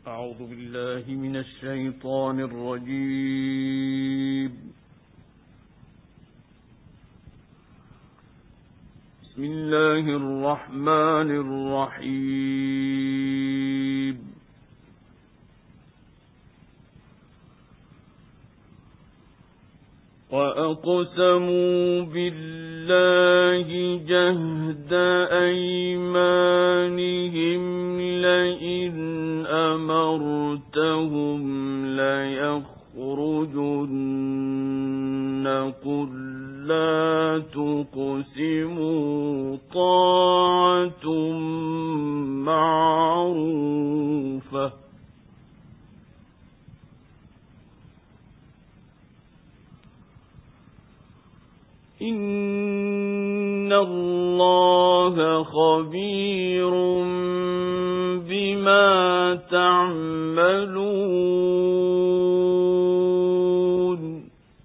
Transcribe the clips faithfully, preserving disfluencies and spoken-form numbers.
أعوذ بالله من الشيطان الرجيم. بسم الله الرحمن الرحيم. وأقسموا بالله جهد أيمانهم لئن أمرتهم ليخرجن قل لا تقسموا طاعة معروفة إن الله خبير بما تعملون.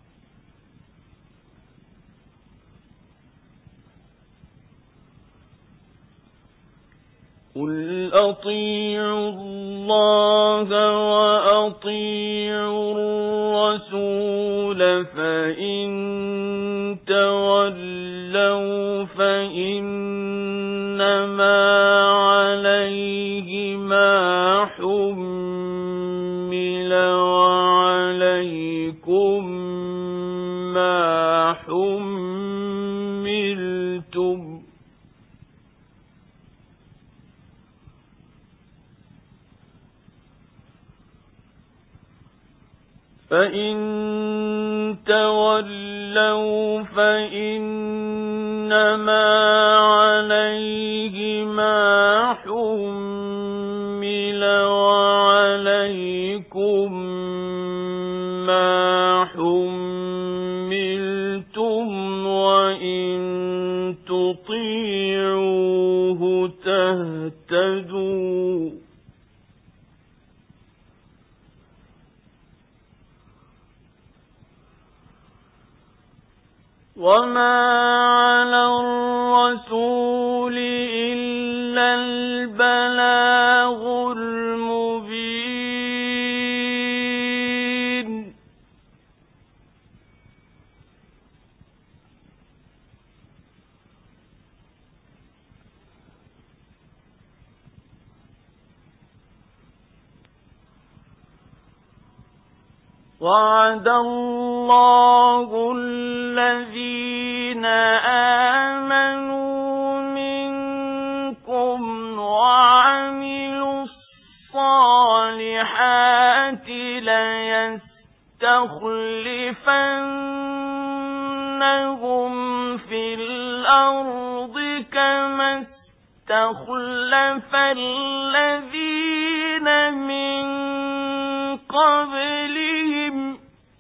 قل أطيعوا الله وأطيعوا الرسول فإن تولوا فإنما عليه ما حمل وعليكم ما حملتم فإن تولوا فإنما عليه ما حمل وعليكم ما حملتم وإن تطيعوه تهتدوا. وما على الرسول إلا البلاغ المبين. وعد الله الذين آمنوا منكم وعملوا الصالحات ليستخلفنهم في الأرض كما استخلف الذين من قبلهم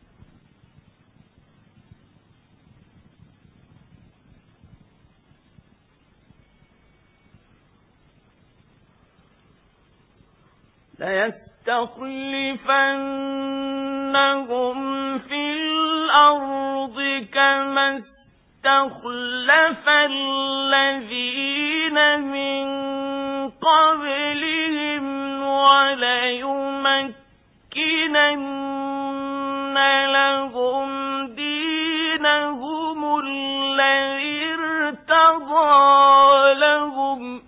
ليستخلفنهم في الأرض كما استخلف الذين من قبلهم وليمكنن لهم دينهم الذي ارتضى لهم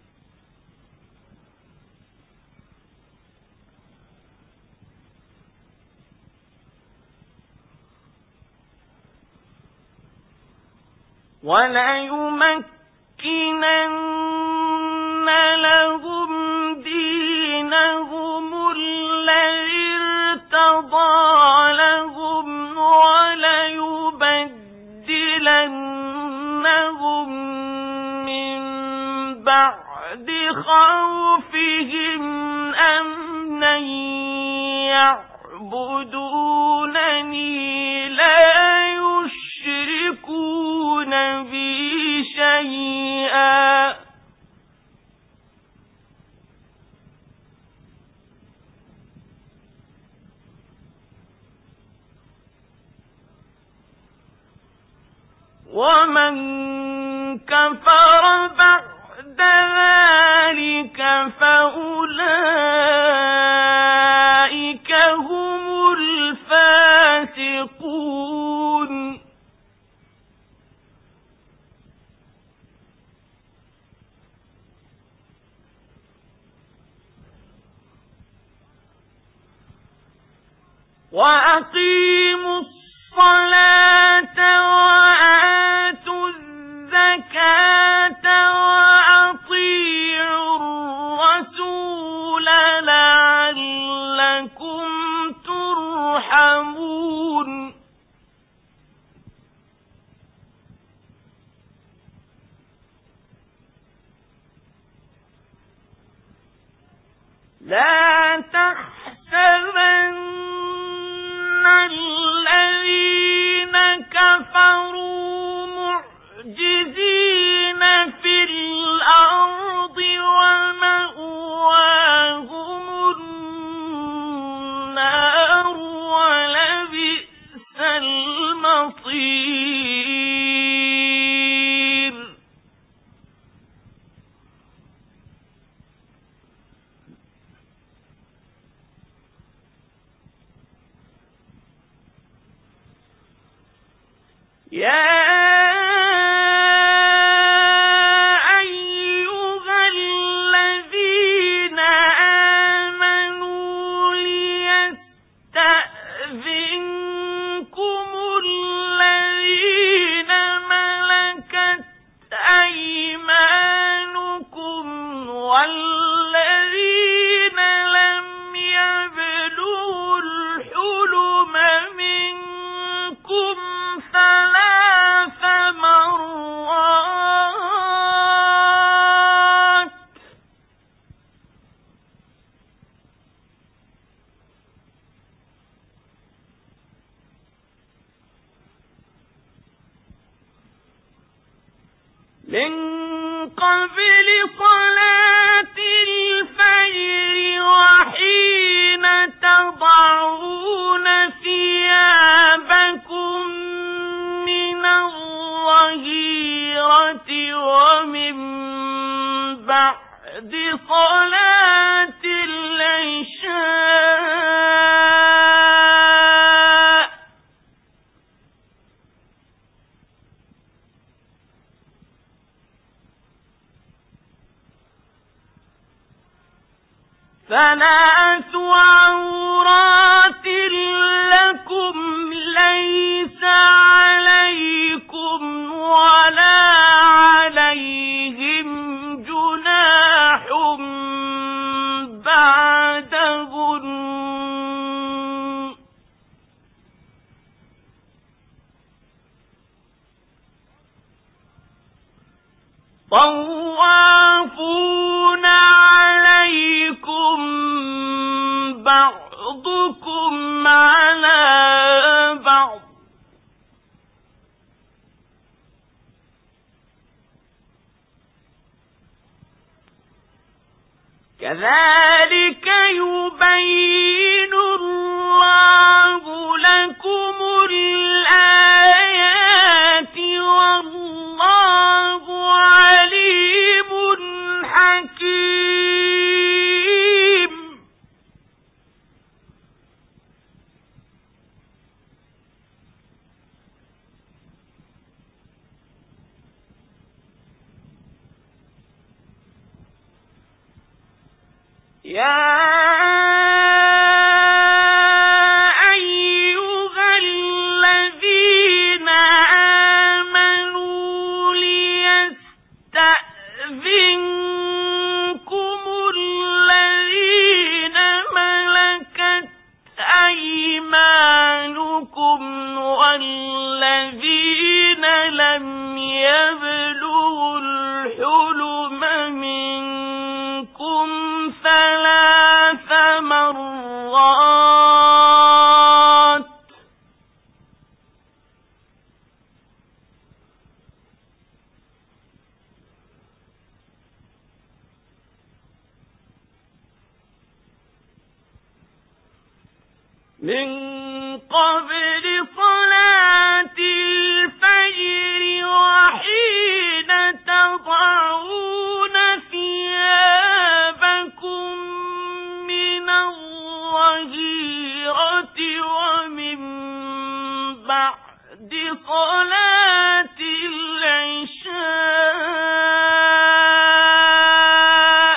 وليمكنن لهم دينهم الذي ارتضى لهم وليبدلنهم من بعد خوفهم أمنا يعبدونني لا يشركون بي شيئا ومن كفر بعد ذلك فأولئك وأقيموا الصلاة وآتوا الزكاة وأطيعوا الرسول لعلكم ترحمون. لا تحسبن الذين كفروا معجزين في الأرض ومأواهم النار ولبئس المصير. يا أيها الذين آمنوا ليستأذنكم الذين ملكت أيمانكم والذين لم يبلغوا الحلم منكم ثلاث مرات من قبل صلاة الفجر وحين تضعون ثيابكم من الظهيرة ومن بعد صلاة العشاء ثلاث عورات لكم ليس عليكم ولا عليهم جناح بعدهن طوافون عليكم بعضكم على بعض كذلك يبين الله لكم الآيات والله عليم حكيم. يا أيها الذين آمنوا ليستأذنكم الذين ملكت أيمانكم والذين لم يبلغوا الحلم منكم ثلاث مرات من قبل صلاة الفجر وحين تضعون ثيابكم من الظهيرة ومن بعد صلاة العشاء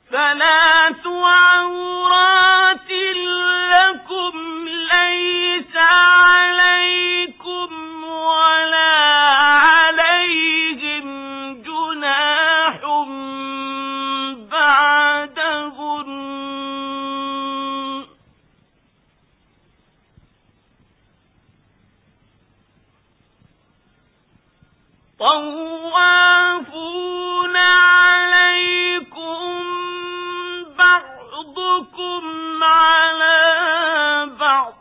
ثلاث عورات لكم ليس عليكم ولا عليهم جناح بعدهن طوافون عليكم بعضكم على بعض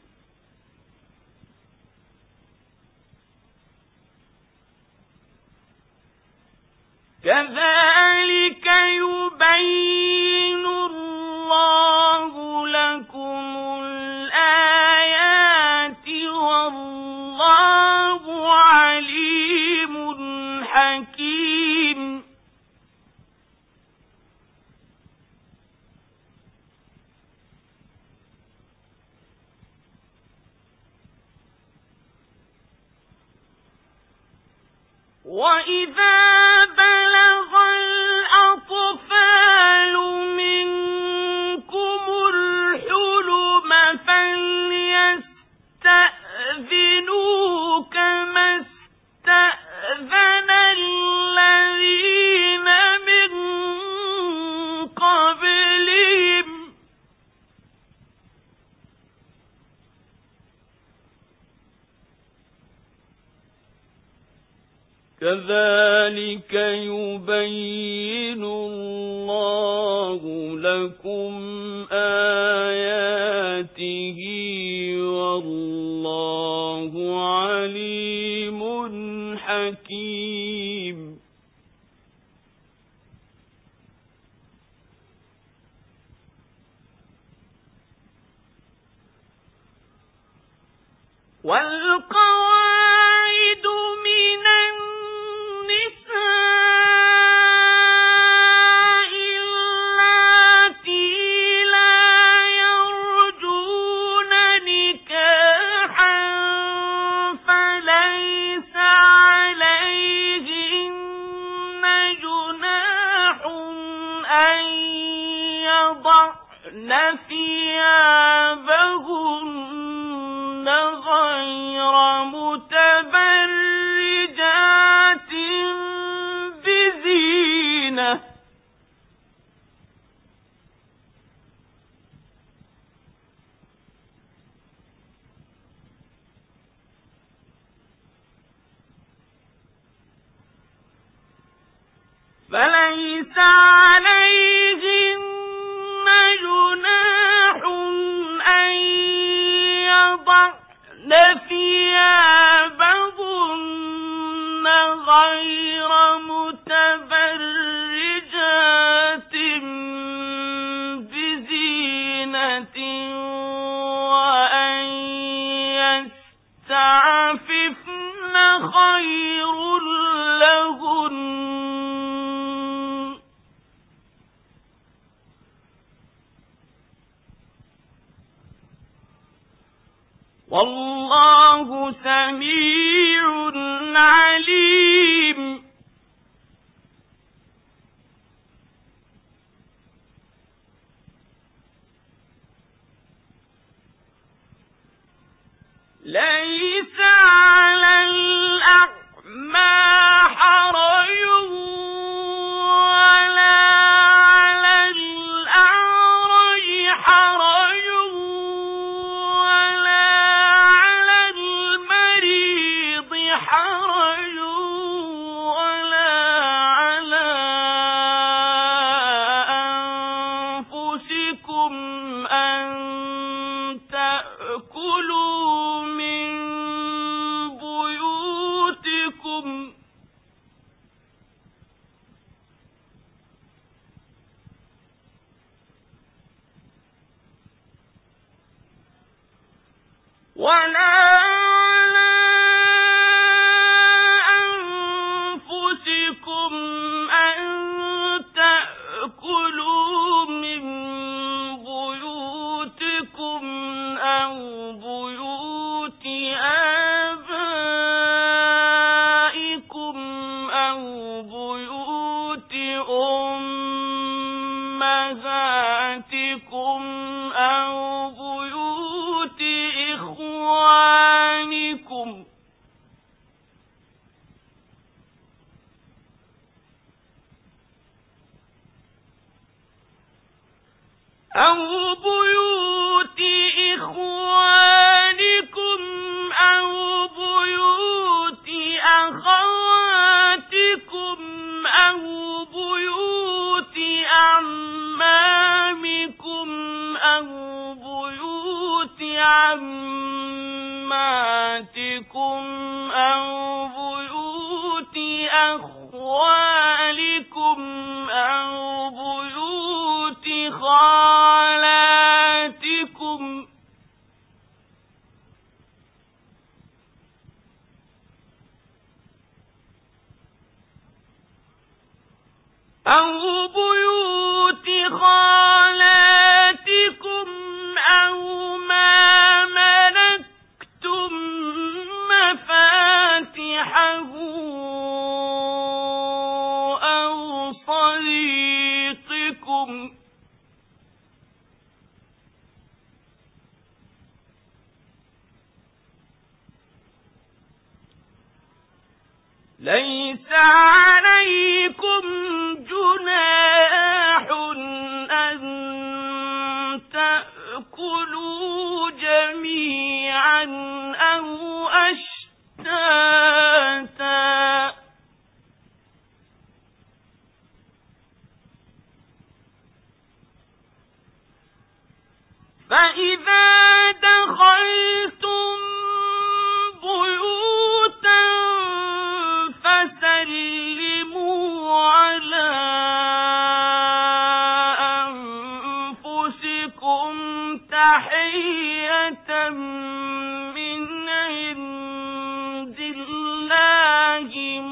كذلك يبين الله لكم الآيات والله عليم حكيم. وإذا بلغ الأطفال منكم الحلم فليستأذنوا كما استأذن الذين من قبلهم كذلك يبين الله لكم آياته والله عليم حكيم. والقواعد من النساء اللاتي لا يرجون نكاحا فليس عليهن جناح أن يضعن ثيابهن غير متبرجات بزينة فليس عليهن جناح أن يضعن ثيابهن غير متبرجات بزينة وأن يستعففن خير لهن والله سميع عليم. ليس على الأعمى حرج ولا على الأعرج حرج ولا على المريض حرج ولا على أنفسكم أن تأكلوا من بيوتكم ولا على أنفسكم أن تأكلوا من بيوتكم أو بيوت آبائكم أو بيوت أمهاتكم أو بيوت إخوانكم أو بيوت أخواتكم أو بيوت أعمامكم أو بيوت عماتكم أو بيوت أخوالكم أو بيوت خالاتكم أو بيوت خالاتكم أو ما ملكتم مفاتحه أو صديقكم ليس عليكم جناح أن تأكلوا جميعا أو أشتاتا فإذا دخلتم بيوتا فسلموا على أنفسكم تحية من عند الله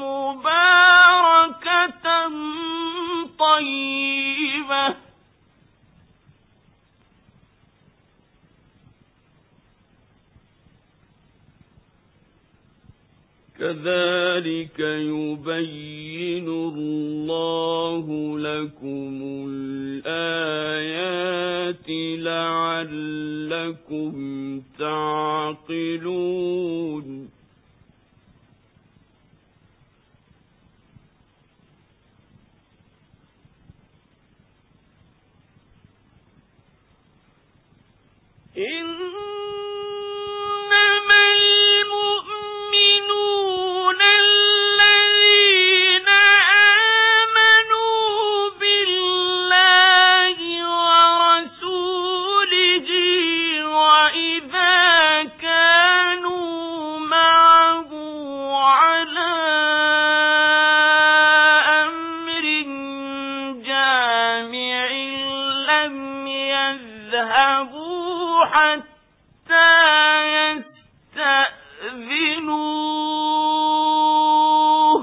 مباركة طيبة كذلك يبين الله لكم الآيات لعلكم تعقلون يذهبوا حتى يستأذنوه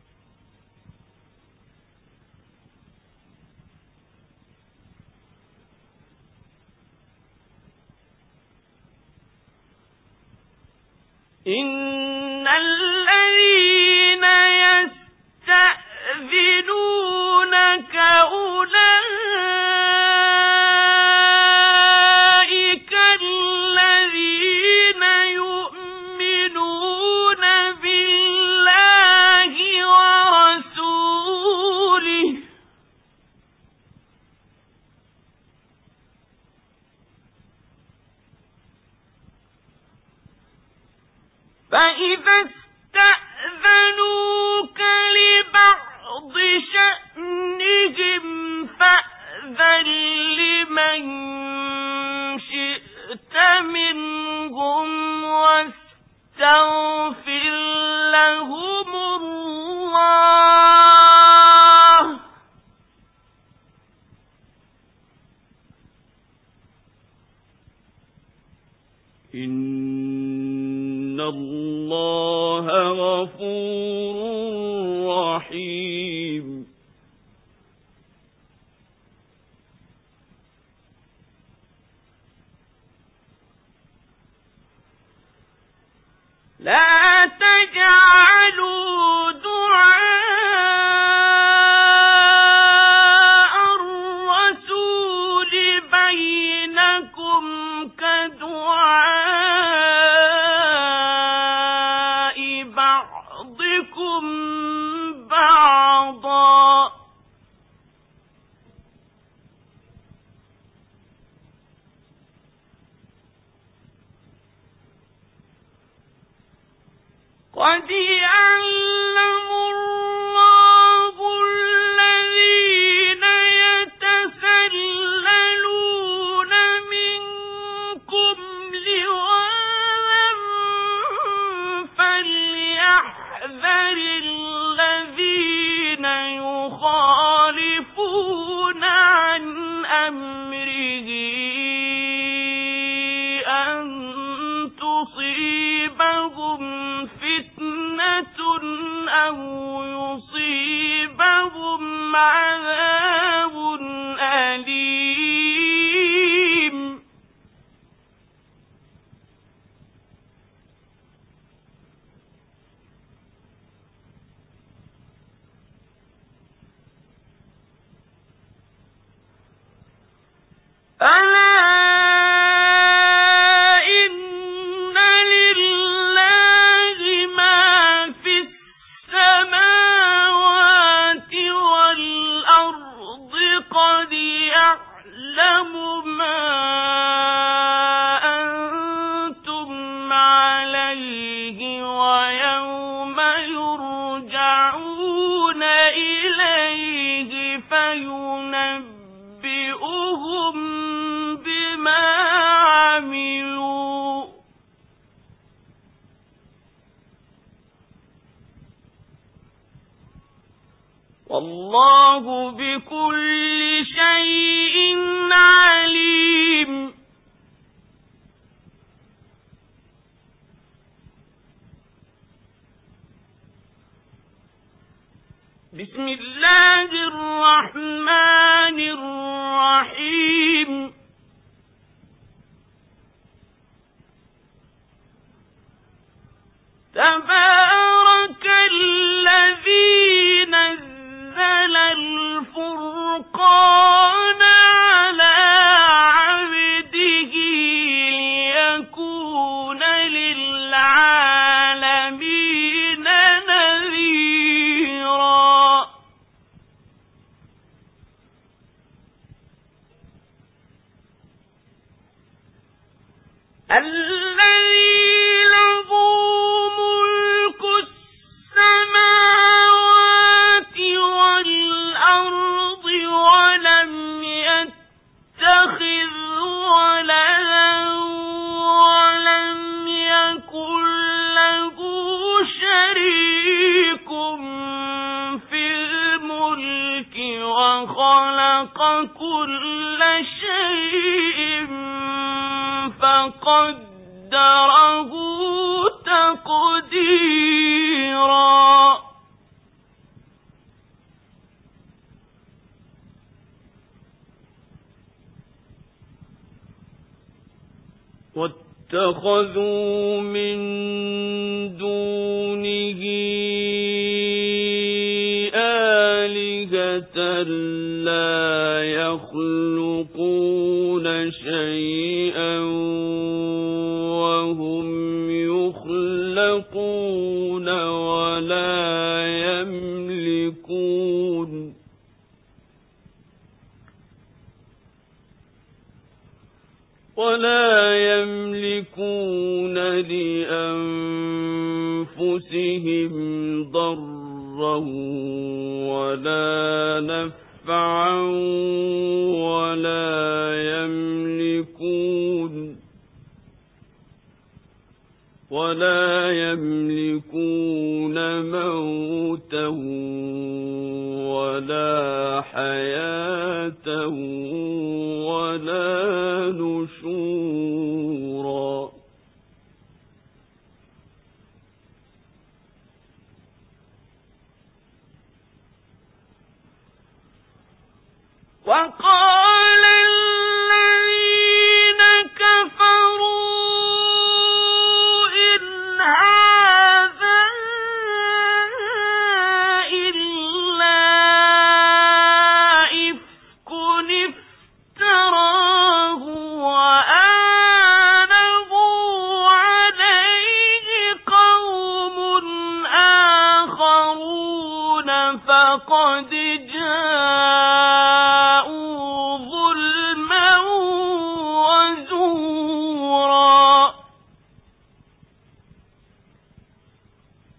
إن الذين يستأذنونك أولئك الذين يؤمنون بالله ورسوله فإذا استأذنوك لبعض شأنهم فأذن لمن شئت منهم واستغفر لهم الله إن الله غفور رحيم لا تجعلوا دعاء الرسول بينكم كدعاء بعضكم بعضا قد يعلم الله الذين يتسللون منكم لواذا فليحذر الذين يخالفون عن أمره أن تصيبهم فتنة أو يصيبهم عذاب أليم. ألا والله بكل شيء عليم. بسم الله الرحمن الرحيم. تبارك الذي نزل الفرقان على عبده ليكون للعالمين نذيرا. الذي له ملك السماوات والأرض ولم يتخذ ولدا ولم يكن له شريك في الملك وخلق كل شيء فقدره تقديرا. واتخذوا من دونه آلهة لا يخلقون شيئا وهم يخلقون ولا يملكون ولا يملكون لأنفسهم ضرا ولا نفعا ولا يملكون ولا يملكون موتا ولا حياة ولا نشورا. وقال الذين كفروا إن هذا إلا إفك افتراه وآله عليه قوم آخرون فقد جاءوا ظلما وزورا.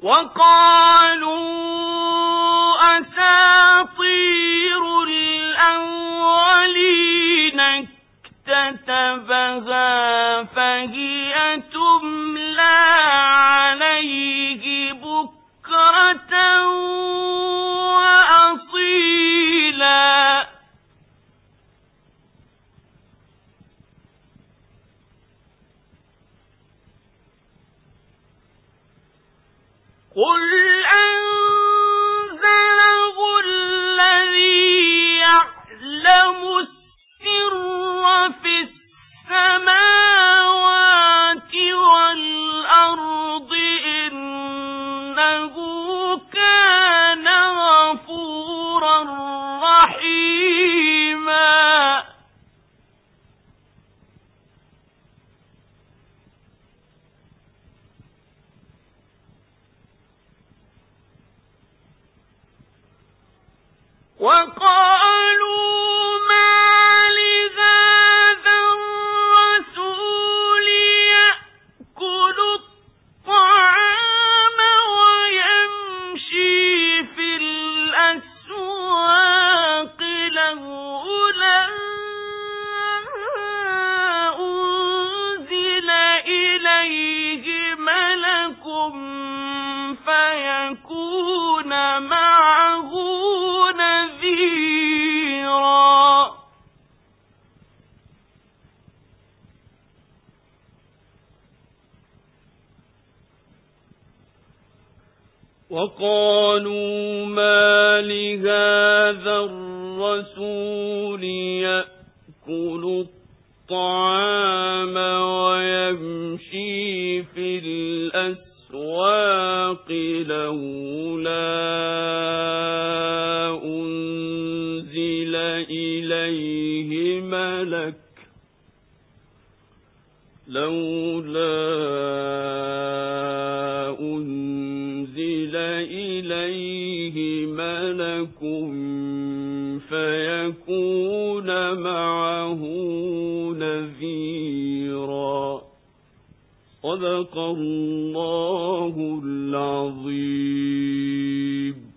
وقالوا أساطير الأولين اكتتبها فهي تملى عليه بكرة وأصيلا قل أنزله الذي يعلم السر في السماوات والأرض إنه كان غفورا رحيما وقالوا ما لهذا الرسول يأكل الطعام ويمشي في الأسواق لولا أنزل إليه ملك فيكون معه نذيرا وقالوا ما لهذا الرسول يأكل الطعام ويمشي في الأسواق لولا أنزل إليه ملك لولا أنزل إليه ملك فيكون معه نذيرا صدق الله العظيم.